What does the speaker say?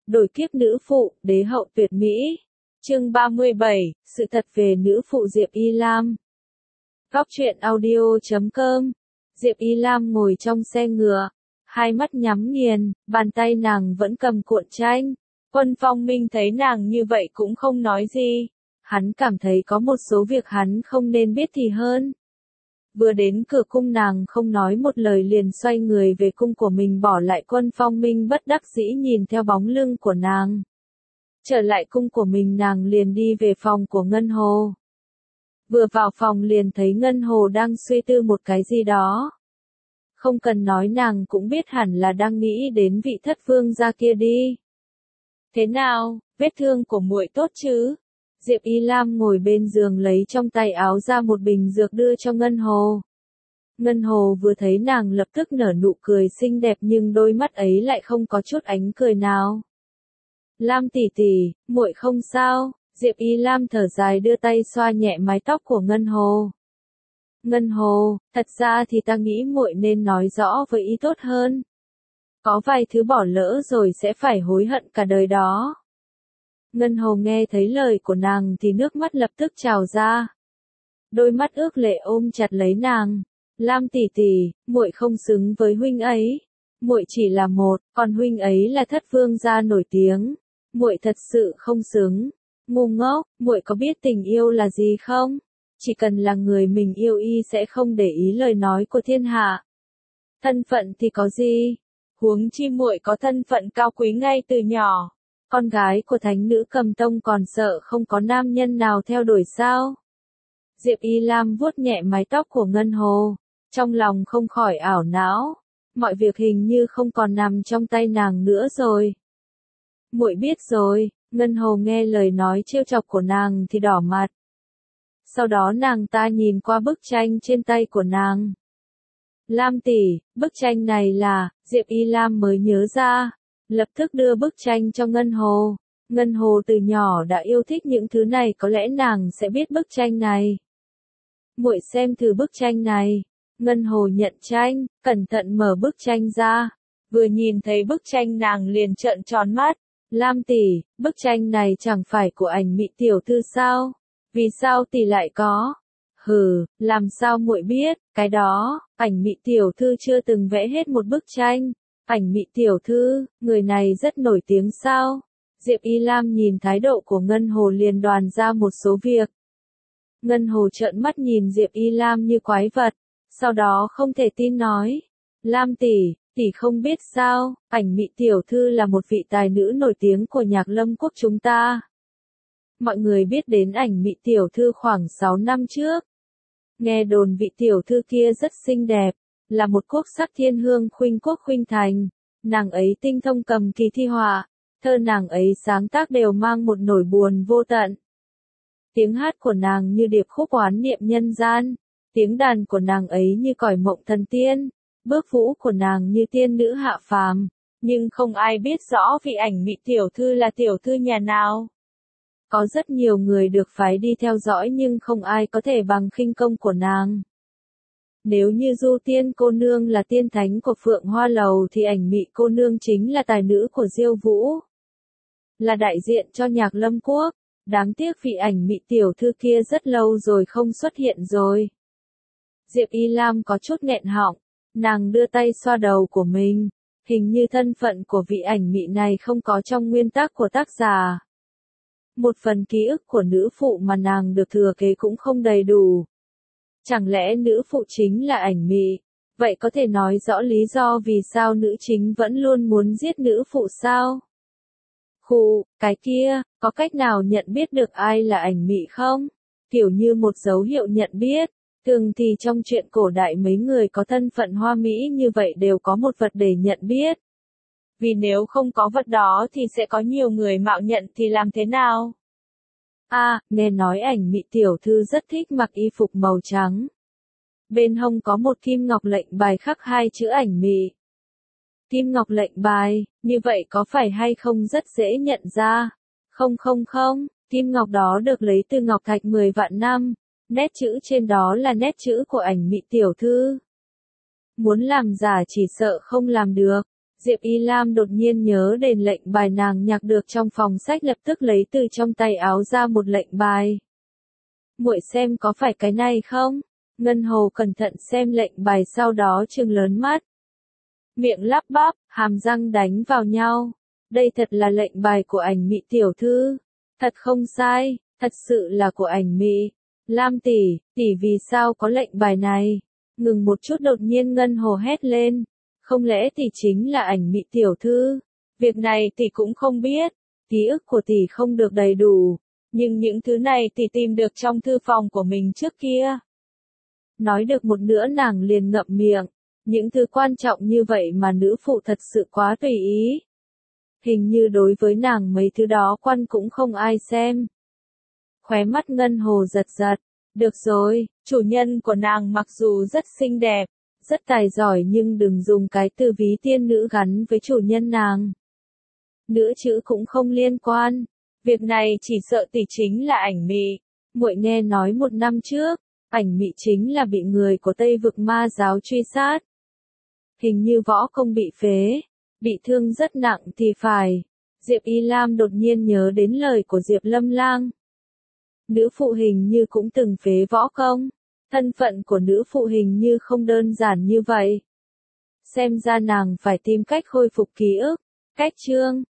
Đổi kiếp nữ phụ, đế hậu tuyệt mỹ. Chương 37, sự thật về nữ phụ Diệp Y Lam. Góc truyện audio.com. Diệp Y Lam ngồi trong xe ngựa, hai mắt nhắm nghiền, bàn tay nàng vẫn cầm cuộn tranh. Quân Phong Minh thấy nàng như vậy cũng không nói gì. Hắn cảm thấy có một số việc hắn không nên biết thì hơn. Vừa đến cửa cung nàng không nói một lời liền xoay người về cung của mình, bỏ lại Quân Phong Minh bất đắc dĩ nhìn theo bóng lưng của nàng. Trở lại cung của mình nàng liền đi về phòng của Ngân Hồ. Vừa vào phòng liền thấy Ngân Hồ đang suy tư một cái gì đó. Không cần nói nàng cũng biết hẳn là đang nghĩ đến vị thất vương gia kia đi. Thế nào, vết thương của muội tốt chứ? Diệp Y Lam ngồi bên giường lấy trong tay áo ra một bình dược đưa cho Ngân Hồ. Ngân Hồ vừa thấy nàng lập tức nở nụ cười xinh đẹp nhưng đôi mắt ấy lại không có chút ánh cười nào. Lam tỷ tỷ, muội không sao? Diệp Y Lam thở dài đưa tay xoa nhẹ mái tóc của Ngân Hồ. Ngân Hồ, thật ra thì ta nghĩ muội nên nói rõ với ý tốt hơn. Có vài thứ bỏ lỡ rồi sẽ phải hối hận cả đời đó. Ngân Hồ nghe thấy lời của nàng thì nước mắt lập tức trào ra. Đôi mắt ước lệ ôm chặt lấy nàng. Lam tỷ tỷ, muội không xứng với huynh ấy. Muội chỉ là một, còn huynh ấy là thất vương gia nổi tiếng. Muội thật sự không xứng. Ngu ngốc, muội có biết tình yêu là gì không? Chỉ cần là người mình yêu y sẽ không để ý lời nói của thiên hạ. Thân phận thì có gì? Huống chi muội có thân phận cao quý ngay từ nhỏ. Con gái của thánh nữ Cầm Tông còn sợ không có nam nhân nào theo đuổi sao? Diệp Y Lam vuốt nhẹ mái tóc của Ngân Hồ, trong lòng không khỏi ảo não, mọi việc hình như không còn nằm trong tay nàng nữa rồi. Muội biết rồi. Ngân Hồ nghe lời nói trêu chọc của nàng thì đỏ mặt. Sau đó nàng ta nhìn qua bức tranh trên tay của nàng. Lam tỷ, bức tranh này là, Diệp Y Lam mới nhớ ra, lập tức đưa bức tranh cho Ngân Hồ. Ngân Hồ từ nhỏ đã yêu thích những thứ này, có lẽ nàng sẽ biết bức tranh này. Muội xem thử bức tranh này. Ngân Hồ nhận tranh, cẩn thận mở bức tranh ra. Vừa nhìn thấy bức tranh nàng liền trợn tròn mắt. Lam tỷ, bức tranh này chẳng phải của Ảnh Mị tiểu thư sao? Vì sao tỷ lại có? Hừ, làm sao muội biết? Cái đó, Ảnh Mị tiểu thư chưa từng vẽ hết một bức tranh. Ảnh Mị tiểu thư, người này rất nổi tiếng sao? Diệp Y Lam nhìn thái độ của Ngân Hồ liền đoán ra một số việc. Ngân Hồ trợn mắt nhìn Diệp Y Lam như quái vật, sau đó không thể tin nói. Lam tỷ không biết sao, Ảnh Mị tiểu thư là một vị tài nữ nổi tiếng của Nhạc Lâm quốc chúng ta. Mọi người biết đến Ảnh Mị tiểu thư khoảng 6 năm trước. Nghe đồn vị tiểu thư kia rất xinh đẹp, là một quốc sắc thiên hương khuynh quốc khuynh thành. Nàng ấy tinh thông cầm kỳ thi họa, thơ nàng ấy sáng tác đều mang một nỗi buồn vô tận. Tiếng hát của nàng như điệp khúc oán niệm nhân gian, tiếng đàn của nàng ấy như còi mộng thần tiên. Bước vũ của nàng như tiên nữ hạ phàm, nhưng không ai biết rõ vị Ảnh Mị tiểu thư là tiểu thư nhà nào. Có rất nhiều người được phái đi theo dõi nhưng không ai có thể bằng khinh công của nàng. Nếu như Du Tiên cô nương là tiên thánh của Phượng Hoa Lầu thì Ảnh Mị cô nương chính là tài nữ của Diêu Vũ. Là đại diện cho Nhạc Lâm quốc, đáng tiếc vị Ảnh Mị tiểu thư kia rất lâu rồi không xuất hiện rồi. Diệp Y Lam có chút nghẹn họng. Nàng đưa tay xoa đầu của mình, hình như thân phận của vị Ảnh Mị này không có trong nguyên tắc của tác giả. Một phần ký ức của nữ phụ mà nàng được thừa kế cũng không đầy đủ. Chẳng lẽ nữ phụ chính là Ảnh Mị? Vậy có thể nói rõ lý do vì sao nữ chính vẫn luôn muốn giết nữ phụ sao? Khụ, cái kia, có cách nào nhận biết được ai là Ảnh Mị không? Kiểu như một dấu hiệu nhận biết. Thường thì trong truyện cổ đại mấy người có thân phận hoa mỹ như vậy đều có một vật để nhận biết. Vì nếu không có vật đó thì sẽ có nhiều người mạo nhận thì làm thế nào? Nghe nói Ảnh Mị tiểu thư rất thích mặc y phục màu trắng. Bên hông có một kim ngọc lệnh bài khắc hai chữ Ảnh Mị. Kim ngọc lệnh bài, như vậy có phải hay không rất dễ nhận ra? Không, kim ngọc đó được lấy từ ngọc thạch 10 vạn năm. Nét chữ trên đó là nét chữ của Ảnh Mị tiểu thư. Muốn làm giả chỉ sợ không làm được. Diệp Y Lam đột nhiên nhớ đến lệnh bài nàng nhặt được trong phòng sách, lập tức lấy từ trong tay áo ra một lệnh bài. Muội xem có phải cái này không? Ngân Hồ cẩn thận xem lệnh bài sau đó trừng lớn mắt. Miệng lắp bắp, hàm răng đánh vào nhau. Đây thật là lệnh bài của Ảnh Mị tiểu thư. Thật không sai, thật sự là của Ảnh Mị. Lam tỷ, tỷ vì sao có lệnh bài này? Ngừng một chút đột nhiên Ngân Hồ hét lên. Không lẽ tỷ chính là Ảnh Mị tiểu thư? Việc này tỷ cũng không biết. Ký ức của tỷ không được đầy đủ. Nhưng những thứ này tỷ tìm được trong thư phòng của mình trước kia. Nói được một nửa nàng liền ngậm miệng. Những thứ quan trọng như vậy mà nữ phụ thật sự quá tùy ý. Hình như đối với nàng mấy thứ đó quan cũng không ai xem. Khóe mắt Ngân Hồ giật giật. Được rồi, chủ nhân của nàng mặc dù rất xinh đẹp, rất tài giỏi nhưng đừng dùng cái từ ví tiên nữ gắn với chủ nhân nàng. Nữ chữ cũng không liên quan. Việc này chỉ sợ tỷ chính là Ảnh Mị. Muội nghe nói 1 năm trước, Ảnh Mị chính là bị người của Tây Vực Ma giáo truy sát. Hình như võ công bị phế, bị thương rất nặng thì phải. Diệp Y Lam đột nhiên nhớ đến lời của Diệp Lâm Lang. Nữ phụ hình như cũng từng phế võ công. Thân phận của nữ phụ hình như không đơn giản như vậy. Xem ra nàng phải tìm cách khôi phục ký ức. Cách chương